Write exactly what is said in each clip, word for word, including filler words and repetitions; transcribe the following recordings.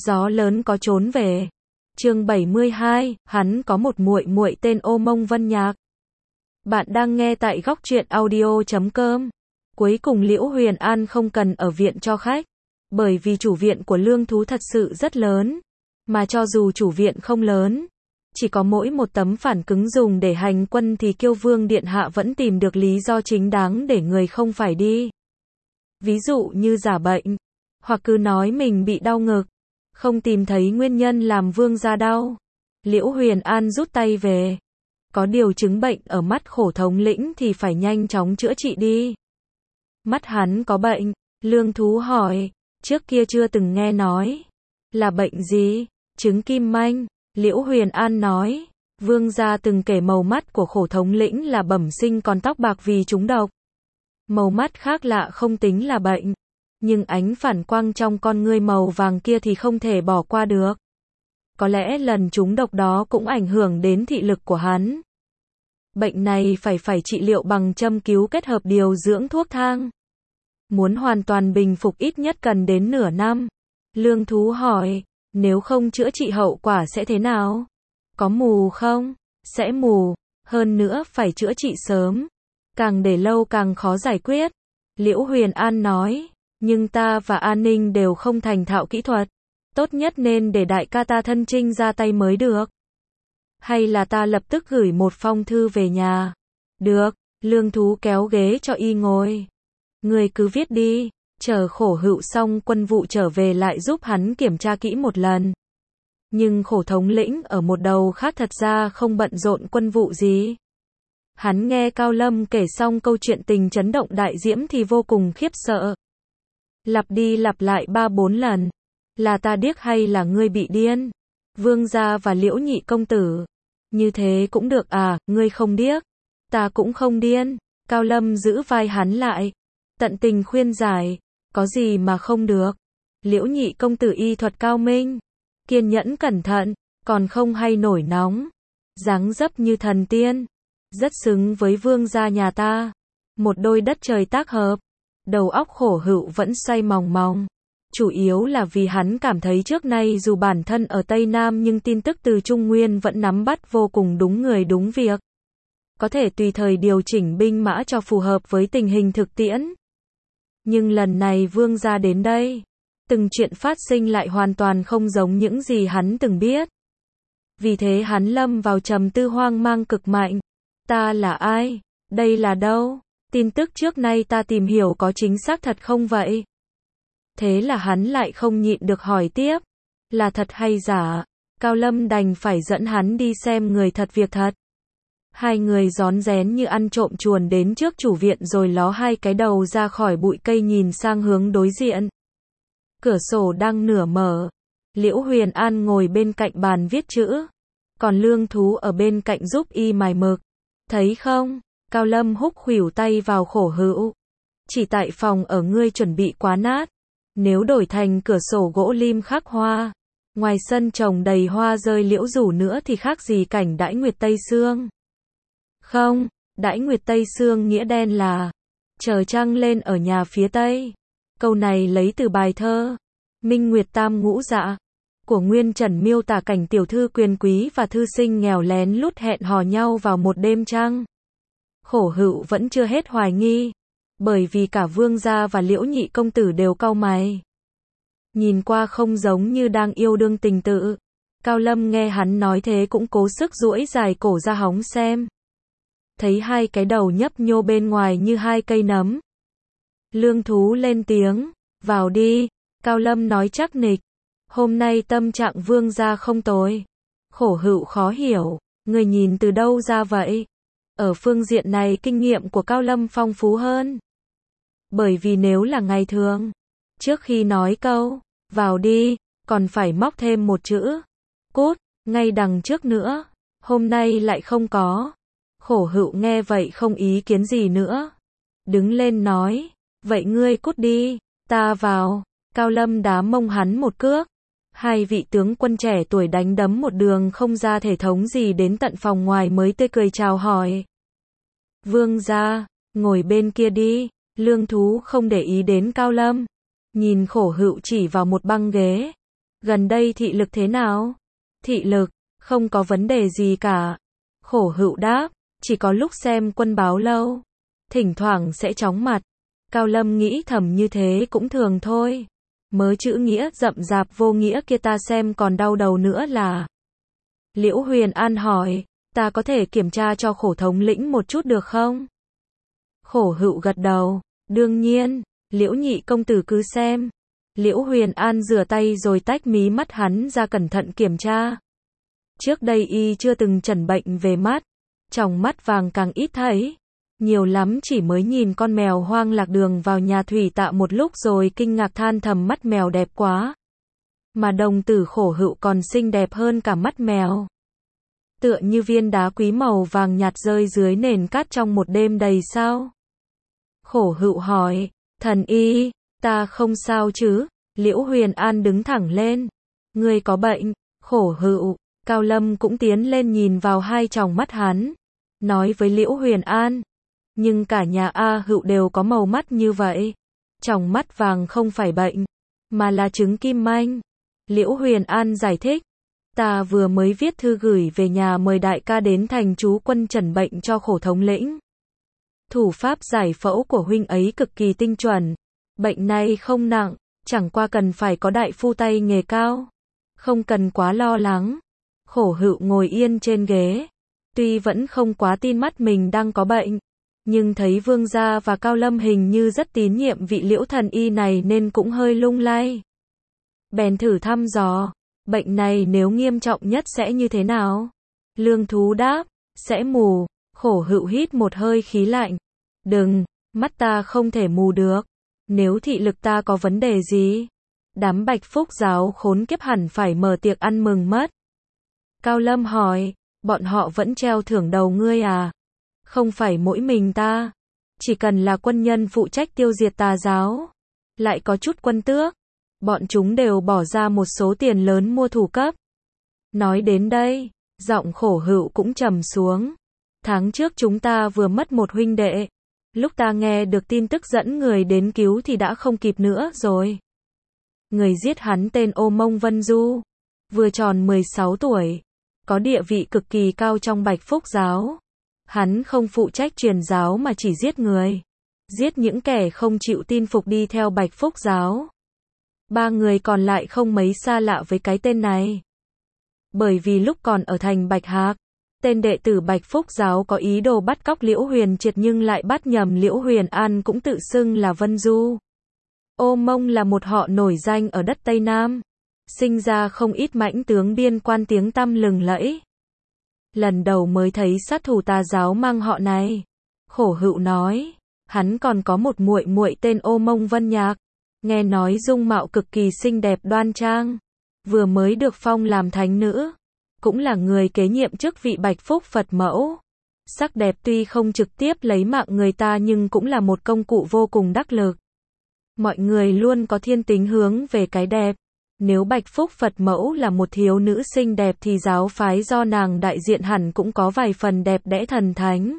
Gió lớn có trốn về. Chương bảy mươi hai, hắn có một muội muội tên Ô Mông Vân Nhạc. Bạn đang nghe tại góc truyện audio chấm com. Cuối cùng Liễu Huyền An không cần ở viện cho khách, bởi vì chủ viện của Lương Thú thật sự rất lớn, mà cho dù chủ viện không lớn, chỉ có mỗi một tấm phản cứng dùng để hành quân thì Kiêu Vương Điện Hạ vẫn tìm được lý do chính đáng để người không phải đi. Ví dụ như giả bệnh, hoặc cứ nói mình bị đau ngực, không tìm thấy nguyên nhân làm vương gia đau. Liễu Huyền An rút tay về. Có điều chứng bệnh ở mắt Khổ thống lĩnh thì phải nhanh chóng chữa trị đi. Mắt hắn có bệnh? Lương Thú hỏi. Trước kia chưa từng nghe nói. Là bệnh gì? Chứng kim manh. Liễu Huyền An nói. Vương gia từng kể màu mắt của Khổ thống lĩnh là bẩm sinh còn tóc bạc vì trúng độc. Màu mắt khác lạ không tính là bệnh, nhưng ánh phản quang trong con ngươi màu vàng kia thì không thể bỏ qua được. Có lẽ lần trúng độc đó cũng ảnh hưởng đến thị lực của hắn. Bệnh này phải phải trị liệu bằng châm cứu kết hợp điều dưỡng thuốc thang. Muốn hoàn toàn bình phục ít nhất cần đến nửa năm. Lương Thú hỏi, nếu không chữa trị hậu quả sẽ thế nào? Có mù không? Sẽ mù, hơn nữa phải chữa trị sớm. Càng để lâu càng khó giải quyết. Liễu Huyền An nói, nhưng ta và An Ninh đều không thành thạo kỹ thuật. Tốt nhất nên để đại ca ta thân trinh ra tay mới được. Hay là ta lập tức gửi một phong thư về nhà? Được, Lương Thú kéo ghế cho y ngồi. Người cứ viết đi, chờ Khổ Hữu xong quân vụ trở về lại giúp hắn kiểm tra kỹ một lần. Nhưng Khổ thống lĩnh ở một đầu khác thật ra không bận rộn quân vụ gì. Hắn nghe Cao Lâm kể xong câu chuyện tình chấn động đại diễm thì vô cùng khiếp sợ. Lặp đi lặp lại ba bốn lần. Là ta điếc hay là ngươi bị điên? Vương gia và Liễu nhị công tử. Như thế cũng được à, ngươi không điếc. Ta cũng không điên. Cao Lâm giữ vai hắn lại. Tận tình khuyên giải. Có gì mà không được. Liễu nhị công tử y thuật cao minh. Kiên nhẫn cẩn thận. Còn không hay nổi nóng. Dáng dấp như thần tiên. Rất xứng với vương gia nhà ta. Một đôi đất trời tác hợp. Đầu óc Khổ Hữu vẫn xoay mòng mòng. Chủ yếu là vì hắn cảm thấy trước nay dù bản thân ở Tây Nam nhưng tin tức từ Trung Nguyên vẫn nắm bắt vô cùng đúng người đúng việc. Có thể tùy thời điều chỉnh binh mã cho phù hợp với tình hình thực tiễn. Nhưng lần này vương gia đến đây, từng chuyện phát sinh lại hoàn toàn không giống những gì hắn từng biết. Vì thế hắn lâm vào trầm tư hoang mang cực mạnh. Ta là ai? Đây là đâu? Tin tức trước nay ta tìm hiểu có chính xác thật không vậy? Thế là hắn lại không nhịn được hỏi tiếp. Là thật hay giả? Cao Lâm đành phải dẫn hắn đi xem người thật việc thật. Hai người rón rén như ăn trộm chuồn đến trước chủ viện rồi ló hai cái đầu ra khỏi bụi cây nhìn sang hướng đối diện. Cửa sổ đang nửa mở. Liễu Huyền An ngồi bên cạnh bàn viết chữ. Còn Lương Thú ở bên cạnh giúp y mài mực. Thấy không? Cao Lâm húc khuỷu tay vào Khổ Hữu. Chỉ tại phòng ở ngươi chuẩn bị quá nát. Nếu đổi thành cửa sổ gỗ lim khắc hoa, ngoài sân trồng đầy hoa rơi liễu rủ nữa thì khác gì cảnh đãi nguyệt Tây Sương. Không, đãi nguyệt Tây Sương nghĩa đen là chờ trăng lên ở nhà phía Tây. Câu này lấy từ bài thơ Minh Nguyệt Tam Ngũ Dạ của Nguyên Trần, miêu tả cảnh tiểu thư quyền quý và thư sinh nghèo lén lút hẹn hò nhau vào một đêm trăng. Khổ Hữu vẫn chưa hết hoài nghi, bởi vì cả vương gia và Liễu nhị công tử đều cau mày. Nhìn qua không giống như đang yêu đương tình tự. Cao Lâm nghe hắn nói thế cũng cố sức duỗi dài cổ ra hóng xem. Thấy hai cái đầu nhấp nhô bên ngoài như hai cây nấm. Lương Thú lên tiếng, vào đi. Cao Lâm nói chắc nịch, hôm nay tâm trạng vương gia không tồi. Khổ Hữu khó hiểu, người nhìn từ đâu ra vậy? Ở phương diện này kinh nghiệm của Cao Lâm phong phú hơn. Bởi vì nếu là ngày thường, trước khi nói câu, vào đi, còn phải móc thêm một chữ, cút, ngay đằng trước nữa. Hôm nay lại không có. Khổ Hữu nghe vậy không ý kiến gì nữa. Đứng lên nói, vậy ngươi cút đi, ta vào. Cao Lâm đá mông hắn một cước. Hai vị tướng quân trẻ tuổi đánh đấm một đường không ra thể thống gì đến tận phòng ngoài mới tươi cười chào hỏi. Vương gia, ngồi bên kia đi. Lương Thú không để ý đến Cao Lâm. Nhìn Khổ Hữu chỉ vào một băng ghế. gần đây thị lực thế nào? Thị lực, không có vấn đề gì cả. Khổ Hữu đáp, chỉ có lúc xem quân báo lâu, thỉnh thoảng sẽ chóng mặt. Cao Lâm nghĩ thầm như thế cũng thường thôi. Mớ chữ nghĩa rậm rạp vô nghĩa kia ta xem còn đau đầu nữa là. Liễu Huyền An hỏi, ta có thể kiểm tra cho Khổ thống lĩnh một chút được không? Khổ Hữu gật đầu, đương nhiên, Liễu nhị công tử cứ xem. Liễu Huyền An rửa tay rồi tách mí mắt hắn ra cẩn thận kiểm tra. Trước đây y chưa từng chẩn bệnh về mắt, tròng mắt vàng càng ít thấy. Nhiều lắm chỉ mới nhìn con mèo hoang lạc đường vào nhà thủy tạ một lúc rồi kinh ngạc than thầm mắt mèo đẹp quá. Mà đồng tử Khổ Hữu còn xinh đẹp hơn cả mắt mèo. Tựa như viên đá quý màu vàng nhạt rơi dưới nền cát trong một đêm đầy sao. Khổ Hữu hỏi, thần y, ta không sao chứ? Liễu Huyền An đứng thẳng lên. Ngươi có bệnh? Khổ Hữu, Cao Lâm cũng tiến lên nhìn vào hai tròng mắt hắn. Nói với Liễu Huyền An. Nhưng cả nhà A Hữu đều có màu mắt như vậy. Tròng mắt vàng không phải bệnh, mà là chứng kim manh. Liễu Huyền An giải thích. Ta vừa mới viết thư gửi về nhà mời đại ca đến thành trú quân chẩn bệnh cho Khổ thống lĩnh. Thủ pháp giải phẫu của huynh ấy cực kỳ tinh chuẩn. Bệnh này không nặng, chẳng qua cần phải có đại phu tay nghề cao. Không cần quá lo lắng. Khổ Hữu ngồi yên trên ghế. Tuy vẫn không quá tin mắt mình đang có bệnh, nhưng thấy Vương gia và Cao Lâm hình như rất tín nhiệm vị Liễu thần y này nên cũng hơi lung lay. Bèn thử thăm dò, bệnh này nếu nghiêm trọng nhất sẽ như thế nào? Lương Thú đáp, sẽ mù. Khổ Hữu hít một hơi khí lạnh. Đừng, mắt ta không thể mù được. Nếu thị lực ta có vấn đề gì, đám Bạch Phúc giáo khốn kiếp hẳn phải mở tiệc ăn mừng mất. Cao Lâm hỏi, bọn họ vẫn treo thưởng đầu ngươi à? Không phải mỗi mình ta, chỉ cần là quân nhân phụ trách tiêu diệt tà giáo, lại có chút quân tước, bọn chúng đều bỏ ra một số tiền lớn mua thủ cấp. Nói đến đây, giọng Khổ Hữu cũng trầm xuống. Tháng trước chúng ta vừa mất một huynh đệ. Lúc ta nghe được tin tức dẫn người đến cứu thì đã không kịp nữa rồi. Người giết hắn tên Ô Mông Vân Du, vừa tròn mười sáu tuổi, có địa vị cực kỳ cao trong Bạch Phúc giáo. Hắn không phụ trách truyền giáo mà chỉ giết người, giết những kẻ không chịu tin phục đi theo Bạch Phúc giáo. Ba người còn lại không mấy xa lạ với cái tên này. Bởi vì lúc còn ở thành Bạch Hạc, tên đệ tử Bạch Phúc giáo có ý đồ bắt cóc Liễu Huyền Triệt nhưng lại bắt nhầm Liễu Huyền An cũng tự xưng là Vân Du. Ô Mông là một họ nổi danh ở đất Tây Nam, sinh ra không ít mãnh tướng biên quan tiếng tăm lừng lẫy. Lần đầu mới thấy sát thủ tà giáo mang họ này. Khổ Hữu nói, hắn còn có một muội muội tên Ô Mông Vân Nhạc, nghe nói dung mạo cực kỳ xinh đẹp đoan trang, vừa mới được phong làm thánh nữ, cũng là người kế nhiệm chức vị Bạch Phúc Phật mẫu. Sắc đẹp tuy không trực tiếp lấy mạng người ta nhưng cũng là một công cụ vô cùng đắc lực. Mọi người luôn có thiên tính hướng về cái đẹp. Nếu Bạch Phúc Phật mẫu là một thiếu nữ xinh đẹp thì giáo phái do nàng đại diện hẳn cũng có vài phần đẹp đẽ thần thánh.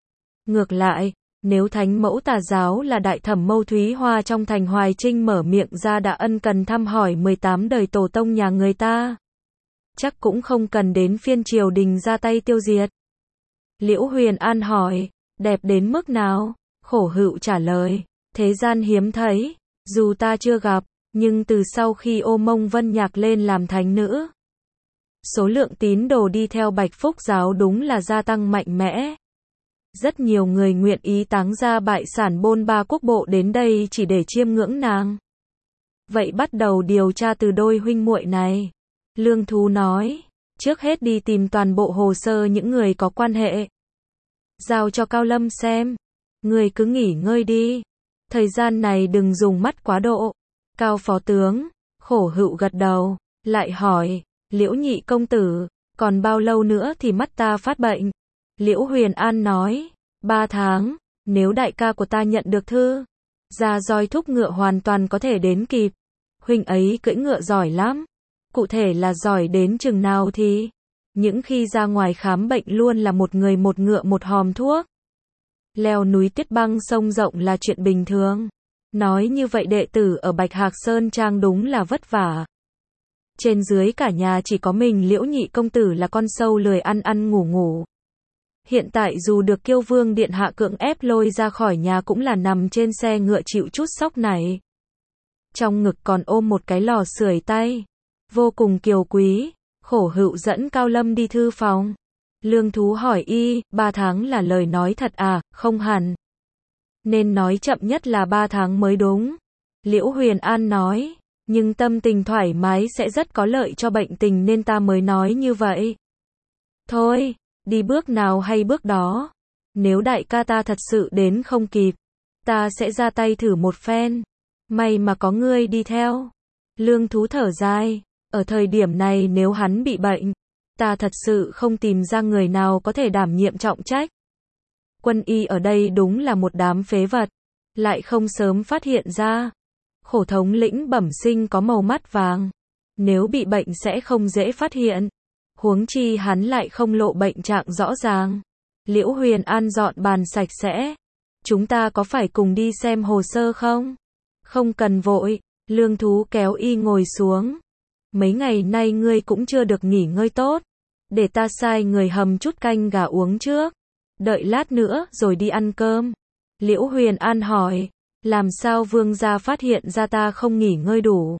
Ngược lại, nếu thánh mẫu tà giáo là đại thẩm Mâu Thúy Hoa trong thành Hoài Trinh mở miệng ra đã ân cần thăm hỏi mười tám đời tổ tông nhà người ta, chắc cũng không cần đến phiên triều đình ra tay tiêu diệt. Liễu Huyền An hỏi, đẹp đến mức nào? Khổ Hữu trả lời, thế gian hiếm thấy, dù ta chưa gặp, nhưng từ sau khi Ô Mông Vân Nhạc lên làm thánh nữ, số lượng tín đồ đi theo Bạch Phúc giáo đúng là gia tăng mạnh mẽ. Rất nhiều người nguyện ý táng ra bại sản bôn ba quốc bộ đến đây chỉ để chiêm ngưỡng nàng. Vậy bắt đầu điều tra từ đôi huynh muội này. Lương Thú nói, trước hết đi tìm toàn bộ hồ sơ những người có quan hệ. Giao cho Cao Lâm xem. Người cứ nghỉ ngơi đi. Thời gian này đừng dùng mắt quá độ. Cao phó tướng, Khổ Hữu gật đầu, lại hỏi, Liễu nhị công tử, còn bao lâu nữa thì mắt ta phát bệnh? Liễu Huyền An nói, ba tháng, nếu đại ca của ta nhận được thư, ra roi thúc ngựa hoàn toàn có thể đến kịp. Huynh ấy cưỡi ngựa giỏi lắm. Cụ thể là giỏi đến chừng nào thì? Những khi ra ngoài khám bệnh luôn là một người một ngựa một hòm thuốc. Leo núi tuyết băng sông rộng là chuyện bình thường. Nói như vậy đệ tử ở Bạch Hạc Sơn Trang đúng là vất vả. Trên dưới cả nhà chỉ có mình Liễu nhị công tử là con sâu lười ăn ăn ngủ ngủ. Hiện tại dù được Kiêu Vương điện hạ cưỡng ép lôi ra khỏi nhà cũng là nằm trên xe ngựa chịu chút sốc này. Trong ngực còn ôm một cái lò sưởi tay. Vô cùng kiều quý. Khổ Hữu dẫn Cao Lâm đi thư phòng. Lương Thú hỏi y, ba tháng là lời nói thật à, không hẳn. Nên nói chậm nhất là ba tháng mới đúng. Liễu Huyền An nói, nhưng tâm tình thoải mái sẽ rất có lợi cho bệnh tình nên ta mới nói như vậy. Thôi, đi bước nào hay bước đó. Nếu đại ca ta thật sự đến không kịp, ta sẽ ra tay thử một phen. May mà có ngươi đi theo. Lương Thú thở dài, ở thời điểm này nếu hắn bị bệnh, ta thật sự không tìm ra người nào có thể đảm nhiệm trọng trách. Quân y ở đây đúng là một đám phế vật, lại không sớm phát hiện ra. Khổ thống lĩnh bẩm sinh có màu mắt vàng, nếu bị bệnh sẽ không dễ phát hiện. Huống chi hắn lại không lộ bệnh trạng rõ ràng. Liễu Huyền An dọn bàn sạch sẽ. Chúng ta có phải cùng đi xem hồ sơ không? Không cần vội. Lương Thú kéo y ngồi xuống. Mấy ngày nay ngươi cũng chưa được nghỉ ngơi tốt. Để ta sai người hầm chút canh gà uống trước. Đợi lát nữa rồi đi ăn cơm. Liễu Huyền An hỏi. Làm sao vương gia phát hiện ra ta không nghỉ ngơi đủ?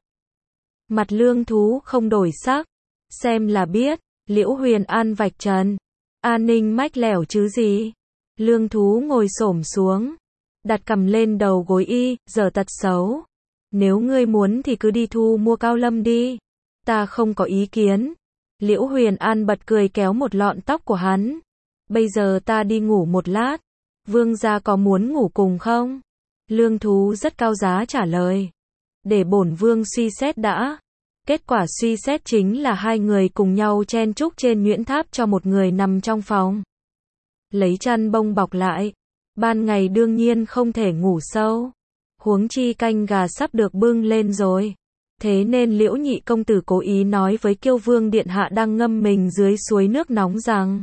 Mặt Lương Thú không đổi sắc. Xem là biết. Liễu Huyền An vạch trần. An ninh mách lẻo chứ gì? Lương Thú ngồi xổm xuống. Đặt cằm lên đầu gối y, giờ tật xấu. Nếu ngươi muốn thì cứ đi thu mua Cao Lâm đi. Ta không có ý kiến. Liễu Huyền An bật cười kéo một lọn tóc của hắn. Bây giờ ta đi ngủ một lát. Vương gia có muốn ngủ cùng không? Lương Thú rất cao giá trả lời. Để bổn vương suy xét đã. Kết quả suy xét chính là hai người cùng nhau chen chúc trên nhuyễn tháp cho một người nằm trong phòng. Lấy chăn bông bọc lại. Ban ngày đương nhiên không thể ngủ sâu. Huống chi canh gà sắp được bưng lên rồi. Thế nên Liễu nhị công tử cố ý nói với Kiêu Vương điện hạ đang ngâm mình dưới suối nước nóng rằng: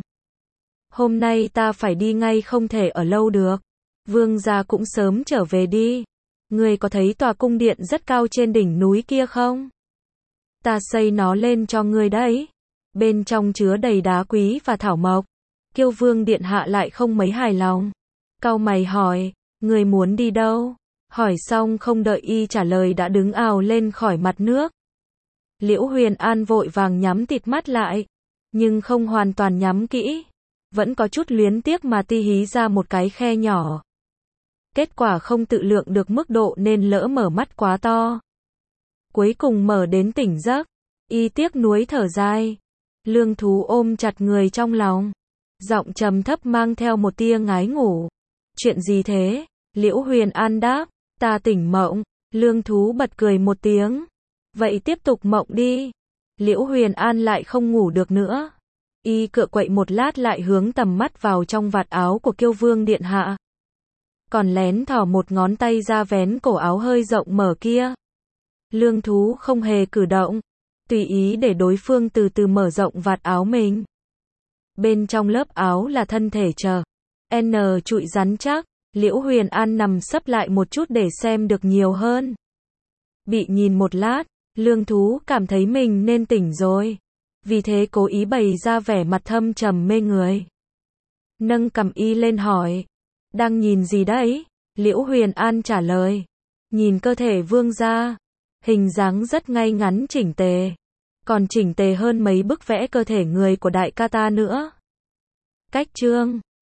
hôm nay ta phải đi ngay, không thể ở lâu được. Vương gia cũng sớm trở về đi. Ngươi có thấy tòa cung điện rất cao trên đỉnh núi kia không? Ta xây nó lên cho ngươi đấy. Bên trong chứa đầy đá quý và thảo mộc. Kiêu Vương điện hạ lại không mấy hài lòng. Cau mày hỏi, ngươi muốn đi đâu? Hỏi xong không đợi y trả lời đã đứng ào lên khỏi mặt nước. Liễu Huyền An vội vàng nhắm tịt mắt lại, nhưng không hoàn toàn nhắm kỹ. Vẫn có chút luyến tiếc mà ti hí ra một cái khe nhỏ. Kết quả không tự lượng được mức độ nên lỡ mở mắt quá to. Cuối cùng mở đến tỉnh giấc, y tiếc nuối thở dài. Lương Thú ôm chặt người trong lòng, giọng trầm thấp mang theo một tia ngái ngủ. Chuyện gì thế? Liễu Huyền An đáp, ta tỉnh mộng. Lương Thú bật cười một tiếng. Vậy tiếp tục mộng đi. Liễu Huyền An lại không ngủ được nữa. Y cựa quậy một lát lại hướng tầm mắt vào trong vạt áo của Kiêu Vương điện hạ. Còn lén thò một ngón tay ra vén cổ áo hơi rộng mở kia. Lương Thú không hề cử động, tùy ý để đối phương từ từ mở rộng vạt áo mình. Bên trong lớp áo là thân thể chờ N trụi rắn chắc. Liễu Huyền An nằm sấp lại một chút để xem được nhiều hơn. Bị nhìn một lát, Lương Thú cảm thấy mình nên tỉnh rồi. Vì thế cố ý bày ra vẻ mặt thâm trầm mê người. Nâng cằm y lên hỏi, đang nhìn gì đấy? Liễu Huyền An trả lời, nhìn cơ thể vương gia. Hình dáng rất ngay ngắn chỉnh tề. Còn chỉnh tề hơn mấy bức vẽ cơ thể người của đại ca ta nữa. Cách chương